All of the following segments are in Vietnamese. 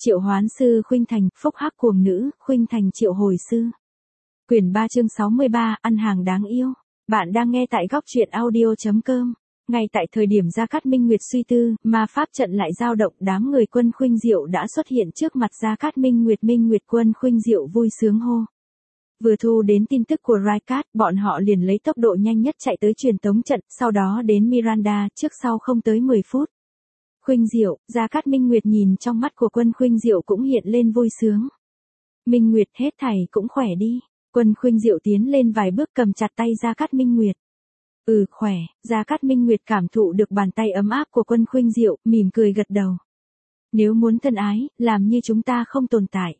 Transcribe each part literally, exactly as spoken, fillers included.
Triệu hoán sư Khuynh Thành, phúc hắc cuồng nữ, Khuynh Thành triệu hồi sư. Quyển ba chương sáu mươi ba, ăn hàng đáng yêu. Bạn đang nghe tại góc truyện audio chấm com. Ngay tại thời điểm Gia Cát Minh Nguyệt suy tư, ma pháp trận lại dao động, đám người Quân Khuynh Diệu đã xuất hiện trước mặt Gia Cát Minh Nguyệt. Minh Nguyệt Quân Khuynh Diệu vui sướng hô. Vừa thu đến tin tức của Raikát, bọn họ liền lấy tốc độ nhanh nhất chạy tới truyền tống trận, sau đó đến Miranda, trước sau không tới mười phút. Khuynh Diệu, Gia Cát Minh Nguyệt nhìn trong mắt của Quân Khuynh Diệu cũng hiện lên vui sướng. Minh Nguyệt, hết thảy cũng khỏe đi. Quân Khuynh Diệu tiến lên vài bước cầm chặt tay Gia Cát Minh Nguyệt. Ừ, khỏe. Gia Cát Minh Nguyệt cảm thụ được bàn tay ấm áp của Quân Khuynh Diệu, mỉm cười gật đầu. Nếu muốn thân ái, làm như chúng ta không tồn tại.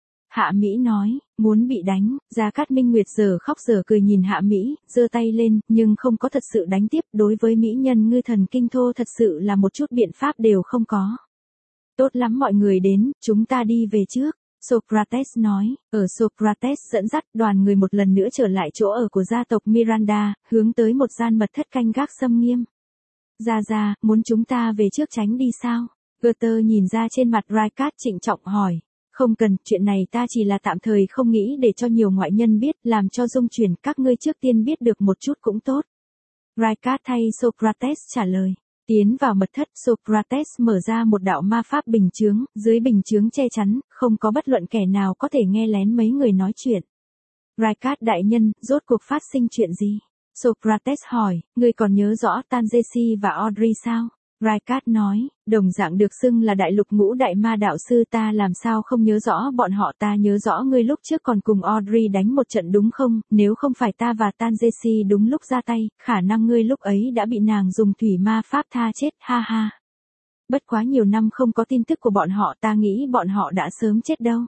Hạ Mỹ nói, muốn bị đánh. Gia Cát Minh Nguyệt giờ khóc giờ cười nhìn Hạ Mỹ, giơ tay lên, nhưng không có thật sự đánh tiếp. Đối với mỹ nhân ngư thần kinh thô thật sự là một chút biện pháp đều không có. Tốt lắm, mọi người đến, chúng ta đi về trước. Socrates nói. Ở Socrates dẫn dắt, đoàn người một lần nữa trở lại chỗ ở của gia tộc Miranda, hướng tới một gian mật thất canh gác xâm nghiêm. Gia Gia, muốn chúng ta về trước tránh đi sao? Goethe nhìn ra trên mặt Raikát trịnh trọng hỏi. Không cần, chuyện này ta chỉ là tạm thời không nghĩ để cho nhiều ngoại nhân biết, làm cho dung chuyển, các ngươi trước tiên biết được một chút cũng tốt. Raikát thay Socrates trả lời. Tiến vào mật thất, Socrates mở ra một đạo ma pháp bình chướng, dưới bình chướng che chắn, không có bất luận kẻ nào có thể nghe lén mấy người nói chuyện. Raikát đại nhân, rốt cuộc phát sinh chuyện gì? Socrates hỏi, ngươi còn nhớ rõ Tanjesi và Audrey sao? Raikát nói, đồng dạng được xưng là đại lục ngũ đại ma đạo sư, ta làm sao không nhớ rõ bọn họ. Ta nhớ rõ ngươi lúc trước còn cùng Audrey đánh một trận đúng không? Nếu không phải ta và Tanjesi đúng lúc ra tay, khả năng ngươi lúc ấy đã bị nàng dùng thủy ma pháp tha chết, ha ha. Bất quá nhiều năm không có tin tức của bọn họ, ta nghĩ bọn họ đã sớm chết đâu.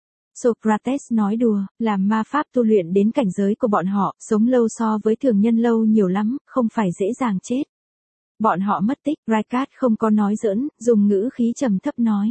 Socrates nói đùa, làm ma pháp tu luyện đến cảnh giới của bọn họ, sống lâu so với thường nhân lâu nhiều lắm, không phải dễ dàng chết. Bọn họ mất tích, Raikát không có nói giỡn, dùng ngữ khí trầm thấp nói.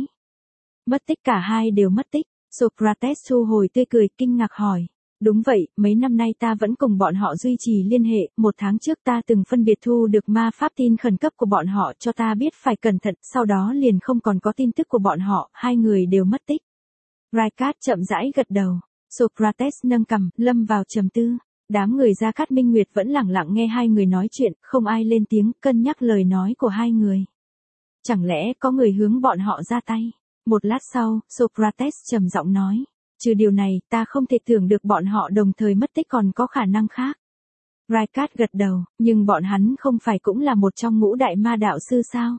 Mất tích, cả hai đều mất tích. Socrates thu hồi tươi cười, kinh ngạc hỏi. Đúng vậy, mấy năm nay ta vẫn cùng bọn họ duy trì liên hệ, một tháng trước ta từng phân biệt thu được ma pháp tin khẩn cấp của bọn họ cho ta biết phải cẩn thận, sau đó liền không còn có tin tức của bọn họ, hai người đều mất tích. Raikát chậm rãi gật đầu. Socrates nâng cằm, lâm vào trầm tư. Đám người Gia Cát Minh Nguyệt vẫn lẳng lặng nghe hai người nói chuyện, không ai lên tiếng, cân nhắc lời nói của hai người. Chẳng lẽ có người hướng bọn họ ra tay? Một lát sau, Socrates trầm giọng nói. Trừ điều này, ta không thể tưởng được bọn họ đồng thời mất tích còn có khả năng khác. Raikát gật đầu, nhưng bọn hắn không phải cũng là một trong ngũ đại ma đạo sư sao?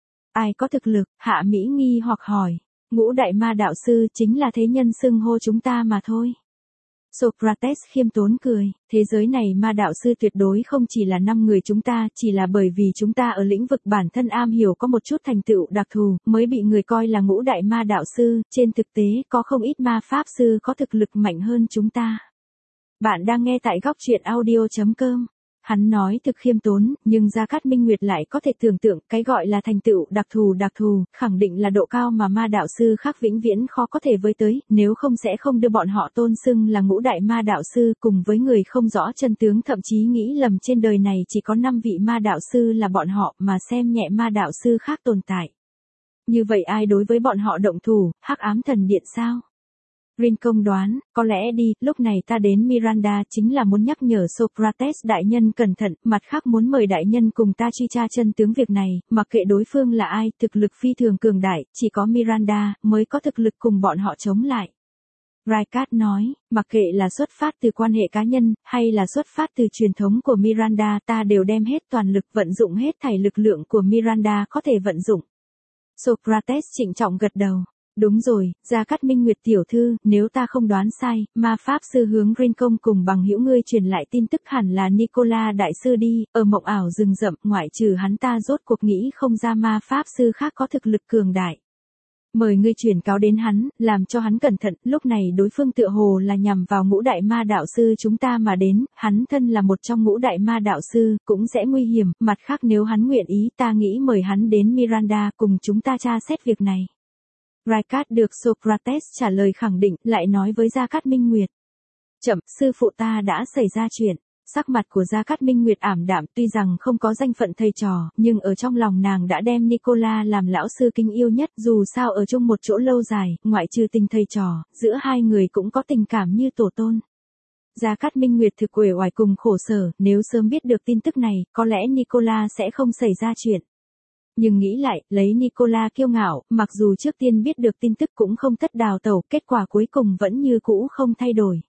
Ai có thực lực? Hạ Mỹ nghi hoặc hỏi. Ngũ đại ma đạo sư chính là thế nhân xưng hô chúng ta mà thôi. Socrates khiêm tốn cười, thế giới này ma đạo sư tuyệt đối không chỉ là năm người chúng ta, chỉ là bởi vì chúng ta ở lĩnh vực bản thân am hiểu có một chút thành tựu đặc thù, mới bị người coi là ngũ đại ma đạo sư, trên thực tế có không ít ma pháp sư có thực lực mạnh hơn chúng ta. Bạn đang nghe tại góc truyện audio chấm com. Hắn nói thực khiêm tốn, nhưng Gia Cát Minh Nguyệt lại có thể tưởng tượng, cái gọi là thành tựu đặc thù đặc thù, khẳng định là độ cao mà ma đạo sư khác vĩnh viễn khó có thể với tới, nếu không sẽ không đưa bọn họ tôn xưng là ngũ đại ma đạo sư, cùng với người không rõ chân tướng, thậm chí nghĩ lầm trên đời này chỉ có năm vị ma đạo sư là bọn họ, mà xem nhẹ ma đạo sư khác tồn tại. Như vậy ai đối với bọn họ động thủ? Hắc ám thần điện sao? Rincon đoán, có lẽ đi, lúc này ta đến Miranda chính là muốn nhắc nhở Socrates đại nhân cẩn thận, mặt khác muốn mời đại nhân cùng ta truy tra chân tướng việc này, mặc kệ đối phương là ai, thực lực phi thường cường đại, chỉ có Miranda mới có thực lực cùng bọn họ chống lại. Raikát nói, mặc kệ là xuất phát từ quan hệ cá nhân, hay là xuất phát từ truyền thống của Miranda, ta đều đem hết toàn lực vận dụng hết thảy lực lượng của Miranda có thể vận dụng. Socrates trịnh trọng gật đầu. Đúng rồi, Gia Cát Minh Nguyệt tiểu thư, nếu ta không đoán sai, ma pháp sư hướng Rincon cùng bằng hữu ngươi truyền lại tin tức hẳn là Nicola đại sư đi, ở mộng ảo rừng rậm, ngoại trừ hắn ta rốt cuộc nghĩ không ra ma pháp sư khác có thực lực cường đại. Mời ngươi truyền cáo đến hắn, làm cho hắn cẩn thận, lúc này đối phương tựa hồ là nhằm vào ngũ đại ma đạo sư chúng ta mà đến, hắn thân là một trong ngũ đại ma đạo sư, cũng sẽ nguy hiểm, mặt khác nếu hắn nguyện ý ta nghĩ mời hắn đến Miranda cùng chúng ta tra xét việc này. Raikát được Socrates trả lời khẳng định, lại nói với Gia Cát Minh Nguyệt. Chậm, sư phụ ta đã xảy ra chuyện. Sắc mặt của Gia Cát Minh Nguyệt ảm đạm, tuy rằng không có danh phận thầy trò, nhưng ở trong lòng nàng đã đem Nicola làm lão sư kính yêu nhất, dù sao ở chung một chỗ lâu dài, ngoại trừ tình thầy trò, giữa hai người cũng có tình cảm như tổ tôn. Gia Cát Minh Nguyệt thực uể oải cùng khổ sở, nếu sớm biết được tin tức này, có lẽ Nicola sẽ không xảy ra chuyện. Nhưng nghĩ lại, lấy Nicola kiêu ngạo, mặc dù trước tiên biết được tin tức cũng không tất đào tẩu, kết quả cuối cùng vẫn như cũ không thay đổi.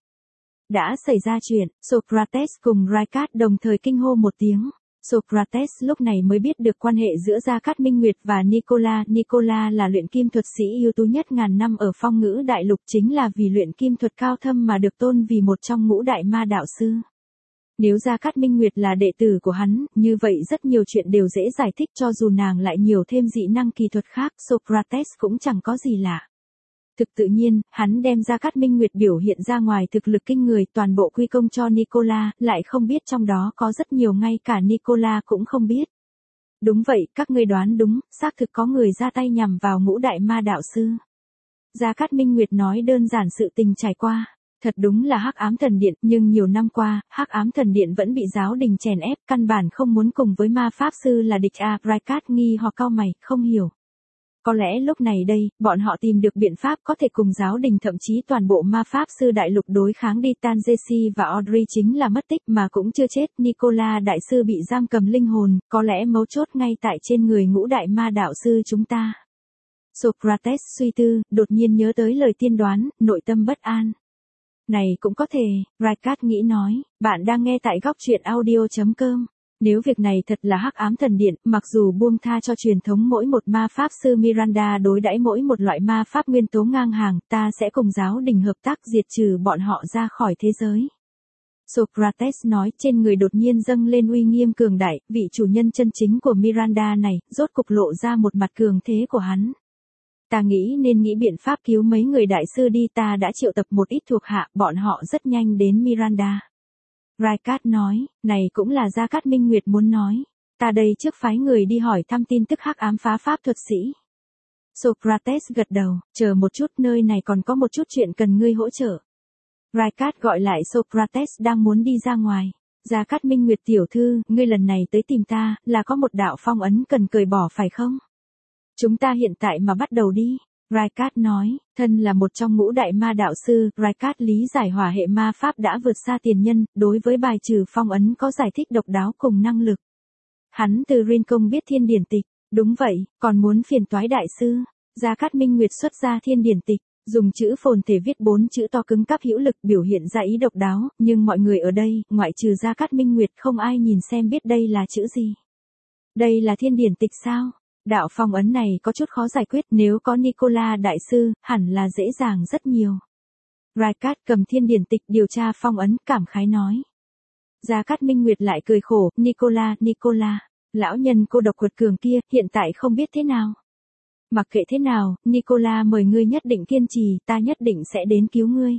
Đã xảy ra chuyện, Socrates cùng Raikat đồng thời kinh hô một tiếng. Socrates lúc này mới biết được quan hệ giữa Gia Cát Minh Nguyệt và Nicola. Nicola là luyện kim thuật sĩ ưu tú nhất ngàn năm ở Phong Ngữ Đại Lục, chính là vì luyện kim thuật cao thâm mà được tôn vì một trong ngũ đại ma đạo sư. Nếu Gia Cát Minh Nguyệt là đệ tử của hắn, như vậy rất nhiều chuyện đều dễ giải thích, cho dù nàng lại nhiều thêm dị năng kỳ thuật khác, Socrates cũng chẳng có gì lạ. Thực tự nhiên, hắn đem Gia Cát Minh Nguyệt biểu hiện ra ngoài thực lực kinh người, toàn bộ quy công cho Nicola, lại không biết trong đó có rất nhiều ngay cả Nicola cũng không biết. Đúng vậy, các ngươi đoán đúng, xác thực có người ra tay nhằm vào ngũ đại ma đạo sư. Gia Cát Minh Nguyệt nói đơn giản sự tình trải qua. Thật đúng là Hắc Ám Thần Điện, nhưng nhiều năm qua, Hắc Ám Thần Điện vẫn bị giáo đình chèn ép, căn bản không muốn cùng với ma pháp sư là địch. A Raikat nghi hoặc cau mày, không hiểu. Có lẽ lúc này đây, bọn họ tìm được biện pháp có thể cùng giáo đình thậm chí toàn bộ ma pháp sư đại lục đối kháng đi. Tanjesi và Audrey chính là mất tích mà cũng chưa chết. Nicola đại sư bị giam cầm linh hồn, có lẽ mấu chốt ngay tại trên người ngũ đại ma đạo sư chúng ta. Socrates suy tư, đột nhiên nhớ tới lời tiên đoán, nội tâm bất an. Này cũng có thể, Raikat nghĩ nói, bạn đang nghe tại góc truyện audio chấm com. Nếu việc này thật là Hắc Ám Thần Điện, mặc dù buông tha cho truyền thống mỗi một ma pháp sư Miranda đối đãi mỗi một loại ma pháp nguyên tố ngang hàng, ta sẽ cùng giáo đình hợp tác diệt trừ bọn họ ra khỏi thế giới. Socrates nói, trên người đột nhiên dâng lên uy nghiêm cường đại, vị chủ nhân chân chính của Miranda này, rốt cục lộ ra một mặt cường thế của hắn. Ta nghĩ nên nghĩ biện pháp cứu mấy người đại sư đi, ta đã triệu tập một ít thuộc hạ, bọn họ rất nhanh đến Miranda. Raikat nói, này cũng là Gia Cát Minh Nguyệt muốn nói. Ta đây trước phái người đi hỏi thăm tin tức Hắc Ám phá pháp thuật sĩ. Socrates gật đầu, chờ một chút, nơi này còn có một chút chuyện cần ngươi hỗ trợ. Raikat gọi lại Socrates đang muốn đi ra ngoài. Gia Cát Minh Nguyệt tiểu thư, ngươi lần này tới tìm ta, là có một đạo phong ấn cần cởi bỏ phải không? Chúng ta hiện tại mà bắt đầu đi. Raikat nói, thân là một trong ngũ đại ma đạo sư, Raikat lý giải hỏa hệ ma pháp đã vượt xa tiền nhân, đối với bài trừ phong ấn có giải thích độc đáo cùng năng lực. Hắn từ Rincon biết thiên điển tịch, đúng vậy, còn muốn phiền toái đại sư. Gia Cát Minh Nguyệt xuất ra thiên điển tịch, dùng chữ phồn thể viết bốn chữ to cứng cáp hữu lực biểu hiện ra ý độc đáo, nhưng mọi người ở đây, ngoại trừ Gia Cát Minh Nguyệt không ai nhìn xem biết đây là chữ gì. Đây là thiên điển tịch sao? Đạo phong ấn này có chút khó giải quyết, nếu có Nicola đại sư, hẳn là dễ dàng rất nhiều. Raikat cầm thiên điển tịch điều tra phong ấn, cảm khái nói. Gia Cát Minh Nguyệt lại cười khổ, Nicola, Nicola, lão nhân cô độc quật cường kia, hiện tại không biết thế nào. Mặc kệ thế nào, Nicola mời ngươi nhất định kiên trì, ta nhất định sẽ đến cứu ngươi.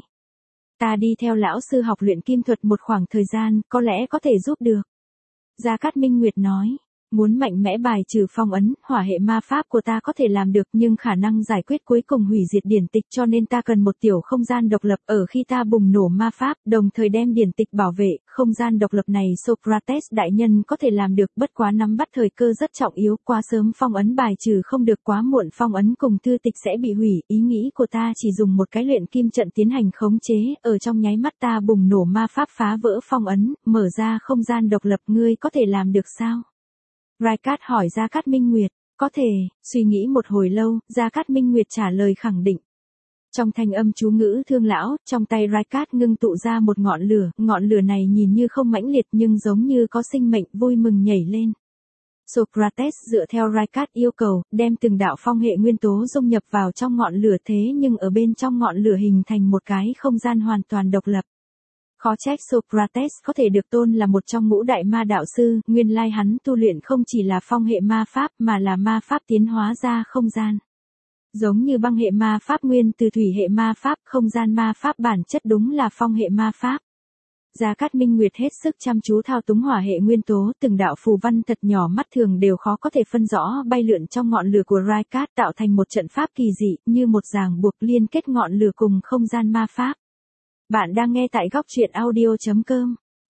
Ta đi theo lão sư học luyện kim thuật một khoảng thời gian, có lẽ có thể giúp được. Gia Cát Minh Nguyệt nói. Muốn mạnh mẽ bài trừ phong ấn, hỏa hệ ma pháp của ta có thể làm được, nhưng khả năng giải quyết cuối cùng hủy diệt điển tịch, cho nên ta cần một tiểu không gian độc lập ở khi ta bùng nổ ma pháp, đồng thời đem điển tịch bảo vệ. Không gian độc lập này Socrates đại nhân có thể làm được, bất quá nắm bắt thời cơ rất trọng yếu, quá sớm phong ấn bài trừ không được, quá muộn phong ấn cùng thư tịch sẽ bị hủy. Ý nghĩ của ta chỉ dùng một cái luyện kim trận tiến hành khống chế, ở trong nháy mắt ta bùng nổ ma pháp phá vỡ phong ấn, mở ra không gian độc lập, ngươi có thể làm được sao? Raikat hỏi Gia Cát Minh Nguyệt, có thể, suy nghĩ một hồi lâu, Gia Cát Minh Nguyệt trả lời khẳng định. Trong thanh âm chú ngữ thương lão, trong tay Raikat ngưng tụ ra một ngọn lửa, ngọn lửa này nhìn như không mãnh liệt nhưng giống như có sinh mệnh, vui mừng nhảy lên. Socrates dựa theo Raikat yêu cầu, đem từng đạo phong hệ nguyên tố dung nhập vào trong ngọn lửa, thế nhưng ở bên trong ngọn lửa hình thành một cái không gian hoàn toàn độc lập. Khó trách Socrates có thể được tôn là một trong ngũ đại ma đạo sư, nguyên lai hắn tu luyện không chỉ là phong hệ ma pháp mà là ma pháp tiến hóa ra không gian. Giống như băng hệ ma pháp nguyên từ thủy hệ ma pháp, không gian ma pháp bản chất đúng là phong hệ ma pháp. Gia Cát Minh Nguyệt hết sức chăm chú thao túng hỏa hệ nguyên tố, từng đạo phù văn thật nhỏ mắt thường đều khó có thể phân rõ bay lượn trong ngọn lửa của Raikat, tạo thành một trận pháp kỳ dị, như một ràng buộc liên kết ngọn lửa cùng không gian ma pháp. Bạn đang nghe tại góc truyện audio chấm com.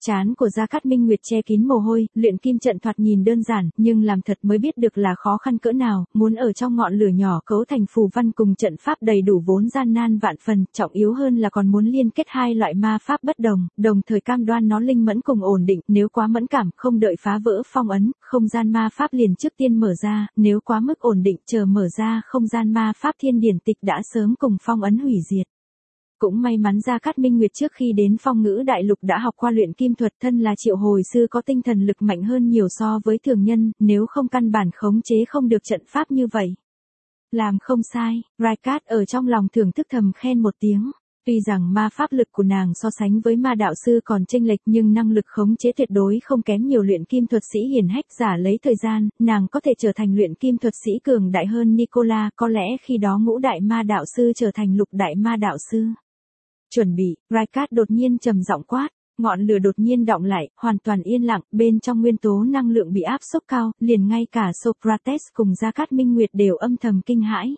Trán của Gia Cát Minh Nguyệt che kín mồ hôi, luyện kim trận thoạt nhìn đơn giản, nhưng làm thật mới biết được là khó khăn cỡ nào, muốn ở trong ngọn lửa nhỏ cấu thành phù văn cùng trận pháp đầy đủ vốn gian nan vạn phần, trọng yếu hơn là còn muốn liên kết hai loại ma pháp bất đồng, đồng thời cam đoan nó linh mẫn cùng ổn định, nếu quá mẫn cảm, không đợi phá vỡ phong ấn, không gian ma pháp liền trước tiên mở ra, nếu quá mức ổn định, chờ mở ra không gian ma pháp thiên điển tịch đã sớm cùng phong ấn hủy diệt. Cũng may mắn Gia Cát Minh Nguyệt trước khi đến Phong Ngữ Đại Lục đã học qua luyện kim thuật, thân là triệu hồi sư có tinh thần lực mạnh hơn nhiều so với thường nhân, nếu không căn bản khống chế không được trận pháp như vậy. Làm không sai, Raikat ở trong lòng thưởng thức thầm khen một tiếng. Tuy rằng ma pháp lực của nàng so sánh với ma đạo sư còn chênh lệch nhưng năng lực khống chế tuyệt đối không kém nhiều luyện kim thuật sĩ hiển hách, giả lấy thời gian, nàng có thể trở thành luyện kim thuật sĩ cường đại hơn Nicola, có lẽ khi đó ngũ đại ma đạo sư trở thành lục đại ma đạo sư. Chuẩn bị, Raikat đột nhiên trầm giọng quát, ngọn lửa đột nhiên đọng lại, hoàn toàn yên lặng, bên trong nguyên tố năng lượng bị áp xúc cao, liền ngay cả Socrates cùng Gia Cát Minh Nguyệt đều âm thầm kinh hãi.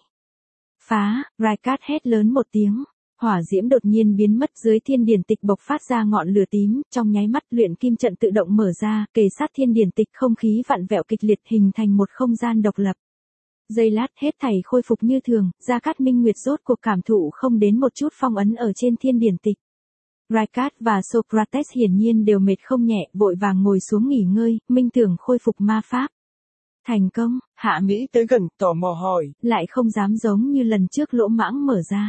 Phá, Raikat hét lớn một tiếng, hỏa diễm đột nhiên biến mất dưới thiên điển tịch bộc phát ra ngọn lửa tím, trong nháy mắt luyện kim trận tự động mở ra, kề sát thiên điển tịch không khí vặn vẹo kịch liệt hình thành một không gian độc lập. Giây lát hết thảy khôi phục như thường, Gia Cát Minh Nguyệt rốt cuộc cảm thụ không đến một chút phong ấn ở trên thiên điển tịch. Raikat và Socrates hiển nhiên đều mệt không nhẹ, vội vàng ngồi xuống nghỉ ngơi, minh tưởng khôi phục ma pháp. Thành công, Hạ Mỹ tới gần, tò mò hỏi, lại không dám giống như lần trước lỗ mãng mở ra.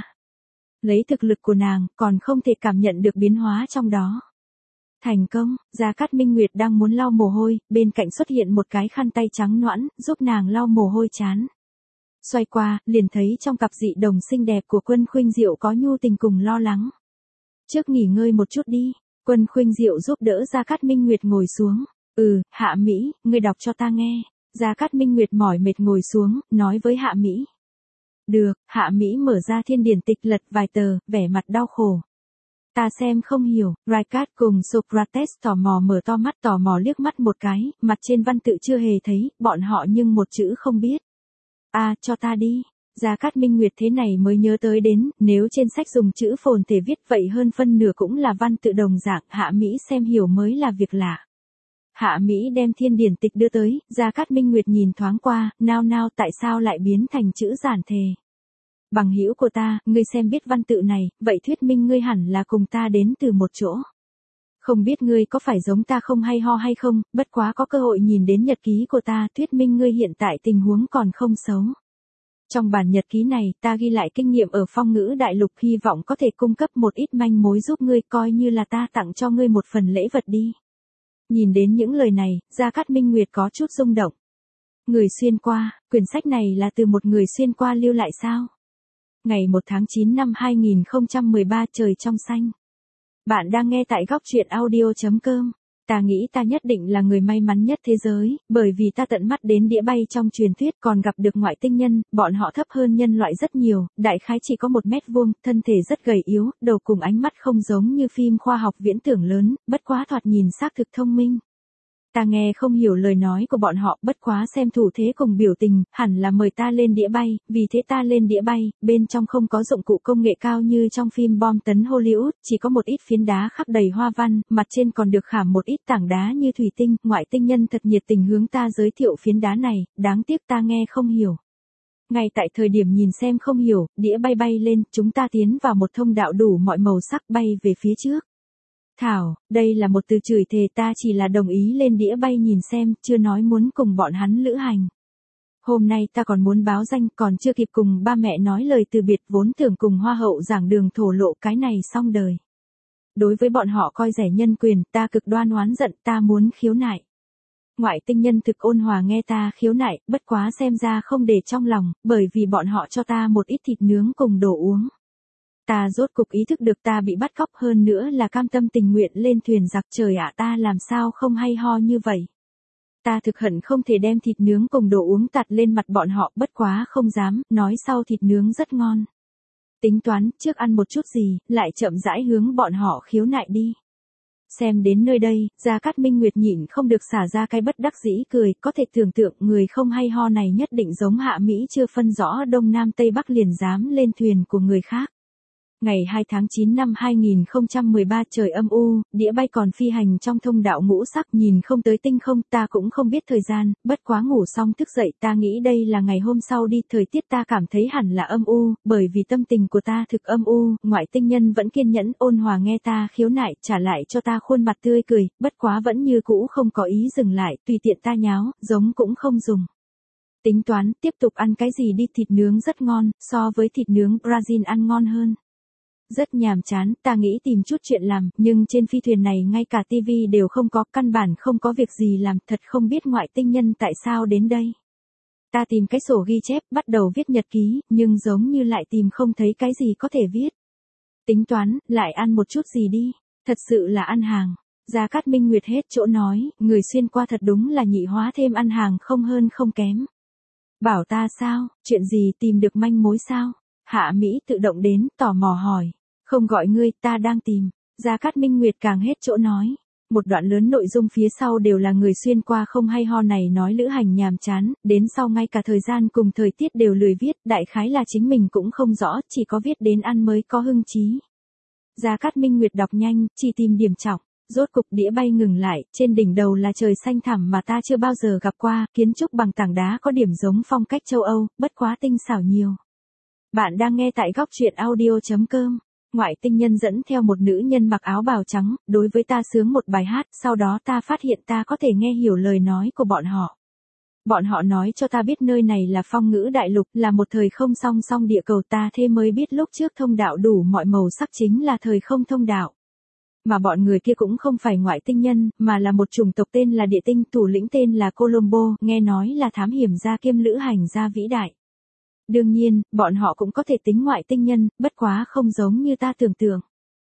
Lấy thực lực của nàng, còn không thể cảm nhận được biến hóa trong đó. Thành công, Gia Cát Minh Nguyệt đang muốn lau mồ hôi, bên cạnh xuất hiện một cái khăn tay trắng nõn, giúp nàng lau mồ hôi chán. Xoay qua, liền thấy trong cặp dị đồng xinh đẹp của Quân Khuynh Diệu có nhu tình cùng lo lắng. Trước nghỉ ngơi một chút đi, Quân Khuynh Diệu giúp đỡ Gia Cát Minh Nguyệt ngồi xuống. Ừ, Hạ Mỹ, ngươi đọc cho ta nghe. Gia Cát Minh Nguyệt mỏi mệt ngồi xuống, nói với Hạ Mỹ. Được, Hạ Mỹ mở ra thiên điển tịch lật vài tờ, vẻ mặt đau khổ. Ta xem không hiểu, Raikat cùng Socrates tò mò mở to mắt tò mò liếc mắt một cái, mặt trên văn tự chưa hề thấy, bọn họ nhưng một chữ không biết. À, cho ta đi. Gia Cát Minh Nguyệt thế này mới nhớ tới đến, nếu trên sách dùng chữ phồn thể viết vậy hơn phân nửa cũng là văn tự đồng dạng, Hạ Mỹ xem hiểu mới là việc lạ. Hạ Mỹ đem thiên điển tịch đưa tới, Gia Cát Minh Nguyệt nhìn thoáng qua, nao nao tại sao lại biến thành chữ giản thể. Bằng hữu của ta, ngươi xem biết văn tự này, vậy thuyết minh ngươi hẳn là cùng ta đến từ một chỗ. Không biết ngươi có phải giống ta không hay ho hay không, bất quá có cơ hội nhìn đến nhật ký của ta, thuyết minh ngươi hiện tại tình huống còn không xấu. Trong bản nhật ký này, ta ghi lại kinh nghiệm ở Phong Ngữ Đại Lục, hy vọng có thể cung cấp một ít manh mối giúp ngươi, coi như là ta tặng cho ngươi một phần lễ vật đi. Nhìn đến những lời này, Gia Cát Minh Nguyệt có chút rung động. Người xuyên qua, quyển sách này là từ một người xuyên qua lưu lại sao? Ngày một tháng chín năm hai nghìn không trăm mười ba, trời trong xanh. Bạn đang nghe tại góc truyện audio chấm com. Ta nghĩ ta nhất định là người may mắn nhất thế giới, bởi vì ta tận mắt đến đĩa bay trong truyền thuyết, còn gặp được ngoại tinh nhân, bọn họ thấp hơn nhân loại rất nhiều, đại khái chỉ có một mét vuông, thân thể rất gầy yếu, đầu cùng ánh mắt không giống như phim khoa học viễn tưởng lớn, bất quá thoạt nhìn xác thực thông minh. Ta nghe không hiểu lời nói của bọn họ, bất quá xem thủ thế cùng biểu tình, hẳn là mời ta lên đĩa bay, vì thế ta lên đĩa bay, bên trong không có dụng cụ công nghệ cao như trong phim bom tấn Hollywood, chỉ có một ít phiến đá khắc đầy hoa văn, mặt trên còn được khảm một ít tảng đá như thủy tinh, ngoại tinh nhân thật nhiệt tình hướng ta giới thiệu phiến đá này, đáng tiếc ta nghe không hiểu. Ngay tại thời điểm nhìn xem không hiểu, đĩa bay bay lên, chúng ta tiến vào một thông đạo đủ mọi màu sắc bay về phía trước. Thảo, đây là một từ chửi thề, ta chỉ là đồng ý lên đĩa bay nhìn xem, chưa nói muốn cùng bọn hắn lữ hành. Hôm nay ta còn muốn báo danh, còn chưa kịp cùng ba mẹ nói lời từ biệt, vốn tưởng cùng hoa hậu giảng đường thổ lộ cái này xong đời. Đối với bọn họ coi rẻ nhân quyền, ta cực đoan oán giận, ta muốn khiếu nại. Ngoại tinh nhân thực ôn hòa nghe ta khiếu nại, bất quá xem ra không để trong lòng, bởi vì bọn họ cho ta một ít thịt nướng cùng đồ uống. Ta rốt cục ý thức được ta bị bắt cóc, hơn nữa là cam tâm tình nguyện lên thuyền giặc, trời ạ, ta làm sao không hay ho như vậy. Ta thực hận không thể đem thịt nướng cùng đồ uống tạt lên mặt bọn họ, bất quá không dám, nói sau thịt nướng rất ngon. Tính toán, trước ăn một chút gì, lại chậm rãi hướng bọn họ khiếu nại đi. Xem đến nơi đây, Gia Cát Minh Nguyệt nhịn không được xả ra cái bất đắc dĩ cười, có thể tưởng tượng người không hay ho này nhất định giống Hạ Mỹ chưa phân rõ đông nam tây bắc liền dám lên thuyền của người khác. Ngày hai tháng chín năm hai nghìn không trăm mười ba trời âm u, đĩa bay còn phi hành trong thông đạo ngũ sắc nhìn không tới tinh không, ta cũng không biết thời gian, bất quá ngủ xong thức dậy ta nghĩ đây là ngày hôm sau đi, thời tiết ta cảm thấy hẳn là âm u, bởi vì tâm tình của ta thực âm u, ngoại tinh nhân vẫn kiên nhẫn ôn hòa nghe ta khiếu nại, trả lại cho ta khuôn mặt tươi cười, bất quá vẫn như cũ không có ý dừng lại, tùy tiện ta nháo, giống cũng không dùng. Tính toán, tiếp tục ăn cái gì đi, thịt nướng rất ngon, so với thịt nướng Brazil ăn ngon hơn. Rất nhàm chán, ta nghĩ tìm chút chuyện làm, nhưng trên phi thuyền này ngay cả tivi đều không có, căn bản không có việc gì làm, thật không biết ngoại tinh nhân tại sao đến đây. Ta tìm cái sổ ghi chép, bắt đầu viết nhật ký, nhưng giống như lại tìm không thấy cái gì có thể viết. Tính toán, lại ăn một chút gì đi, thật sự là ăn hàng. Gia Cát Minh Nguyệt hết chỗ nói, người xuyên qua thật đúng là nhị hóa thêm ăn hàng không hơn không kém. Bảo ta sao, chuyện gì tìm được manh mối sao? Hạ Mỹ tự động đến, tò mò hỏi. Không gọi ngươi, ta đang tìm. Gia Cát Minh Nguyệt càng hết chỗ nói. Một đoạn lớn nội dung phía sau đều là người xuyên qua không hay ho này nói lữ hành nhàm chán, đến sau ngay cả thời gian cùng thời tiết đều lười viết, đại khái là chính mình cũng không rõ, chỉ có viết đến ăn mới có hưng chí. Gia Cát Minh Nguyệt đọc nhanh, chỉ tìm điểm trọng. Rốt cục đĩa bay ngừng lại, trên đỉnh đầu là trời xanh thẳm mà ta chưa bao giờ gặp qua, kiến trúc bằng tảng đá có điểm giống phong cách châu Âu, bất quá tinh xảo nhiều. Bạn đang nghe tại góc truyện audio chấm com. Ngoại tinh nhân dẫn theo một nữ nhân mặc áo bào trắng, đối với ta sướng một bài hát, sau đó ta phát hiện ta có thể nghe hiểu lời nói của bọn họ. Bọn họ nói cho ta biết nơi này là phong ngữ đại lục, là một thời không song song địa cầu, ta thế mới biết lúc trước thông đạo đủ mọi màu sắc chính là thời không thông đạo. Mà bọn người kia cũng không phải ngoại tinh nhân, mà là một chủng tộc tên là địa tinh, thủ lĩnh tên là Colombo, nghe nói là thám hiểm gia kiêm lữ hành gia vĩ đại. Đương nhiên, bọn họ cũng có thể tính ngoại tinh nhân, bất quá không giống như ta tưởng tượng.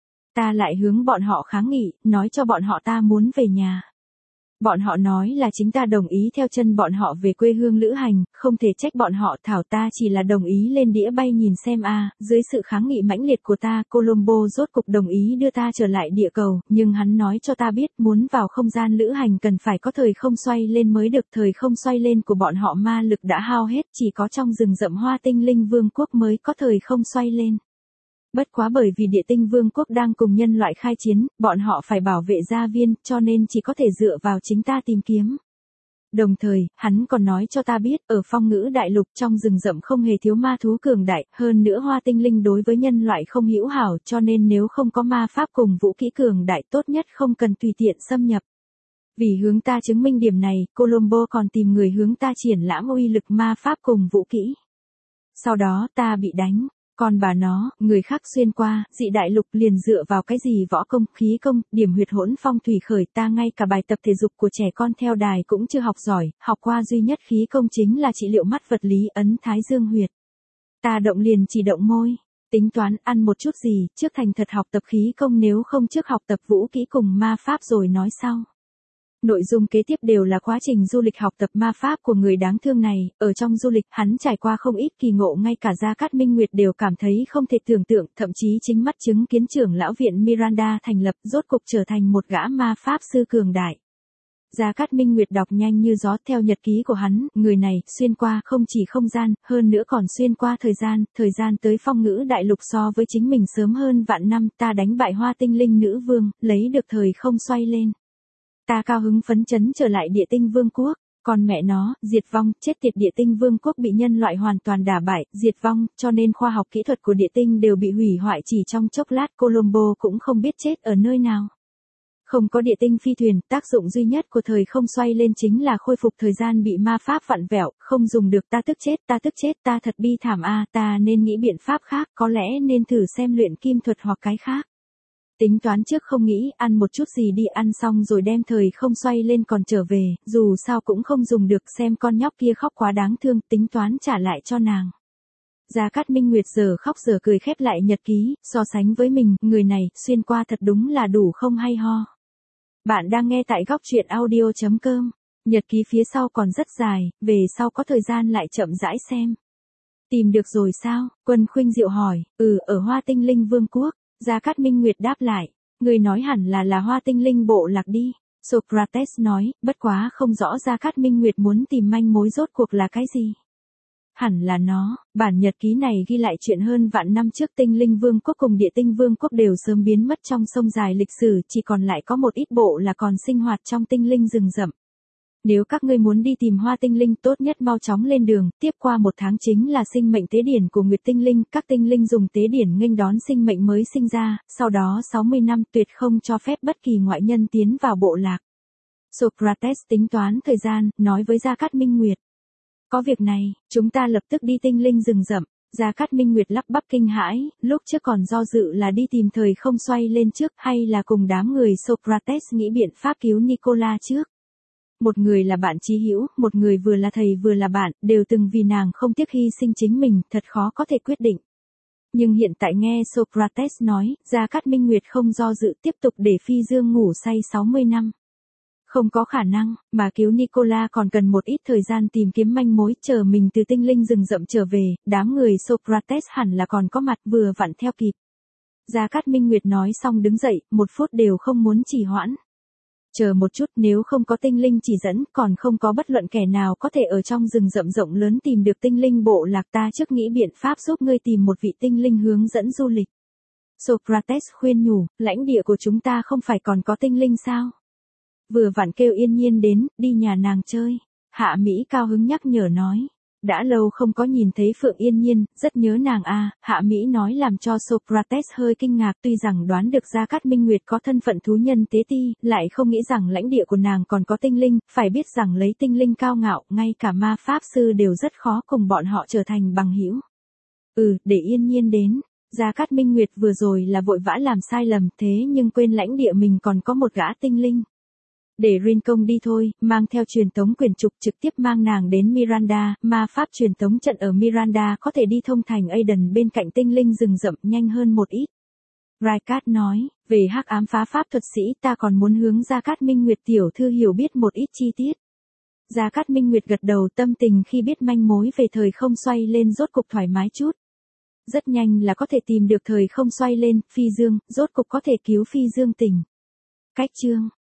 Ta lại hướng bọn họ kháng nghị, nói cho bọn họ ta muốn về nhà. Bọn họ nói là chính ta đồng ý theo chân bọn họ về quê hương lữ hành, không thể trách bọn họ, thảo ta chỉ là đồng ý lên đĩa bay nhìn xem a. À. Dưới sự kháng nghị mãnh liệt của ta, Colombo rốt cục đồng ý đưa ta trở lại địa cầu, nhưng hắn nói cho ta biết muốn vào không gian lữ hành cần phải có thời không xoay lên mới được, thời không xoay lên của bọn họ ma lực đã hao hết, chỉ có trong rừng rậm Hoa Tinh Linh Vương quốc mới có thời không xoay lên. Bất quá bởi vì địa tinh vương quốc đang cùng nhân loại khai chiến, bọn họ phải bảo vệ gia viên, cho nên chỉ có thể dựa vào chính ta tìm kiếm. Đồng thời, hắn còn nói cho ta biết, ở phong ngữ đại lục trong rừng rậm không hề thiếu ma thú cường đại, hơn nữa hoa tinh linh đối với nhân loại không hữu hảo, cho nên nếu không có ma pháp cùng vũ kỹ cường đại tốt nhất không cần tùy tiện xâm nhập. Vì hướng ta chứng minh điểm này, Colombo còn tìm người hướng ta triển lãm uy lực ma pháp cùng vũ kỹ. Sau đó ta bị đánh. Còn bà nó, người khác xuyên qua, dị đại lục liền dựa vào cái gì võ công, khí công, điểm huyệt hỗn phong thủy khởi, ta ngay cả bài tập thể dục của trẻ con theo đài cũng chưa học giỏi, học qua duy nhất khí công chính là trị liệu mắt vật lý ấn thái dương huyệt. Ta động liền chỉ động môi, tính toán ăn một chút gì, trước thành thật học tập khí công nếu không trước học tập vũ kỹ cùng ma pháp rồi nói sau. Nội dung kế tiếp đều là quá trình du lịch học tập ma pháp của người đáng thương này, ở trong du lịch hắn trải qua không ít kỳ ngộ, ngay cả Gia Cát Minh Nguyệt đều cảm thấy không thể tưởng tượng, thậm chí chính mắt chứng kiến trưởng lão viện Miranda thành lập, rốt cục trở thành một gã ma pháp sư cường đại. Gia Cát Minh Nguyệt đọc nhanh như gió theo nhật ký của hắn, người này xuyên qua không chỉ không gian, hơn nữa còn xuyên qua thời gian, thời gian tới phong ngữ đại lục so với chính mình sớm hơn vạn năm, ta đánh bại Hoa Tinh Linh nữ vương, lấy được thời không xoay lên. Ta cao hứng phấn chấn trở lại địa tinh vương quốc, còn mẹ nó, diệt vong, chết tiệt, địa tinh vương quốc bị nhân loại hoàn toàn đả bại, diệt vong, cho nên khoa học kỹ thuật của địa tinh đều bị hủy hoại chỉ trong chốc lát, Colombo cũng không biết chết ở nơi nào. Không có địa tinh phi thuyền, tác dụng duy nhất của thời không xoay lên chính là khôi phục thời gian bị ma pháp vặn vẹo, không dùng được, ta tức chết, ta tức chết, ta thật bi thảm a, ta nên nghĩ biện pháp khác, có lẽ nên thử xem luyện kim thuật hoặc cái khác. Tính toán trước không nghĩ, ăn một chút gì đi, ăn xong rồi đem thời không xoay lên còn trở về, dù sao cũng không dùng được, xem con nhóc kia khóc quá đáng thương, tính toán trả lại cho nàng. Gia Cát Minh Nguyệt giờ khóc giờ cười khép lại nhật ký, so sánh với mình, người này, xuyên qua thật đúng là đủ không hay ho. Bạn đang nghe tại góc truyện audio chấm com, nhật ký phía sau còn rất dài, về sau có thời gian lại chậm rãi xem. Tìm được rồi sao? Quân Khuynh Diệu hỏi, ừ, ở Hoa Tinh Linh Vương quốc. Gia Cát Minh Nguyệt đáp lại, người nói hẳn là là Hoa Tinh Linh bộ lạc đi. Socrates nói, bất quá không rõ Gia Cát Minh Nguyệt muốn tìm manh mối rốt cuộc là cái gì. Hẳn là nó, bản nhật ký này ghi lại chuyện hơn vạn năm trước tinh linh vương quốc cùng địa tinh vương quốc đều sớm biến mất trong sông dài lịch sử, chỉ còn lại có một ít bộ là còn sinh hoạt trong tinh linh rừng rậm. Nếu các ngươi muốn đi tìm hoa tinh linh, tốt nhất mau chóng lên đường, tiếp qua một tháng chính là sinh mệnh tế điển của Nguyệt tinh linh, các tinh linh dùng tế điển nghênh đón sinh mệnh mới sinh ra, sau đó sáu mươi năm tuyệt không cho phép bất kỳ ngoại nhân tiến vào bộ lạc. Socrates tính toán thời gian, nói với Gia Cát Minh Nguyệt. Có việc này, chúng ta lập tức đi tinh linh rừng rậm. Gia Cát Minh Nguyệt lắp bắp kinh hãi, lúc trước còn do dự là đi tìm thời không xoay lên trước hay là cùng đám người Socrates nghĩ biện pháp cứu Nicola trước. Một người là bạn chí hữu, một người vừa là thầy vừa là bạn, đều từng vì nàng không tiếc hy sinh chính mình, thật khó có thể quyết định. Nhưng hiện tại nghe Socrates nói, Gia Cát Minh Nguyệt không do dự tiếp tục để Phi Dương ngủ say sáu mươi năm. Không có khả năng, mà cứu Nicola còn cần một ít thời gian tìm kiếm manh mối, chờ mình từ tinh linh rừng rậm trở về, đám người Socrates hẳn là còn có mặt vừa vặn theo kịp. Gia Cát Minh Nguyệt nói xong đứng dậy, một phút đều không muốn trì hoãn. Chờ một chút, nếu không có tinh linh chỉ dẫn, còn không có bất luận kẻ nào có thể ở trong rừng rậm rộng lớn tìm được tinh linh bộ lạc, ta trước nghĩ biện pháp giúp ngươi tìm một vị tinh linh hướng dẫn du lịch. Socrates khuyên nhủ, lãnh địa của chúng ta không phải còn có tinh linh sao? Vừa vặn kêu Yên Nhiên đến, đi nhà nàng chơi. Hạ Mỹ cao hứng nhắc nhở nói. Đã lâu không có nhìn thấy Phượng Yên Nhiên, rất nhớ nàng a. Hạ Mỹ nói làm cho Socrates hơi kinh ngạc, tuy rằng đoán được Gia Cát Minh Nguyệt có thân phận thú nhân tế ti, lại không nghĩ rằng lãnh địa của nàng còn có tinh linh, phải biết rằng lấy tinh linh cao ngạo, ngay cả ma pháp sư đều rất khó cùng bọn họ trở thành bằng hữu. Ừ, để Yên Nhiên đến. Gia Cát Minh Nguyệt vừa rồi là vội vã làm sai lầm, thế nhưng quên lãnh địa mình còn có một gã tinh linh. Để Rincon đi thôi, mang theo truyền tống quyển trục trực tiếp mang nàng đến Miranda, ma pháp truyền tống trận ở Miranda có thể đi thông thành Aiden bên cạnh tinh linh rừng rậm nhanh hơn một ít. Raikat nói, về hắc ám phá pháp thuật sĩ ta còn muốn hướng Gia Cát Minh Nguyệt tiểu thư hiểu biết một ít chi tiết. Gia Cát Minh Nguyệt gật đầu, tâm tình khi biết manh mối về thời không xoay lên rốt cục thoải mái chút. Rất nhanh là có thể tìm được thời không xoay lên, Phi Dương, rốt cục có thể cứu Phi Dương tỉnh. Cách chương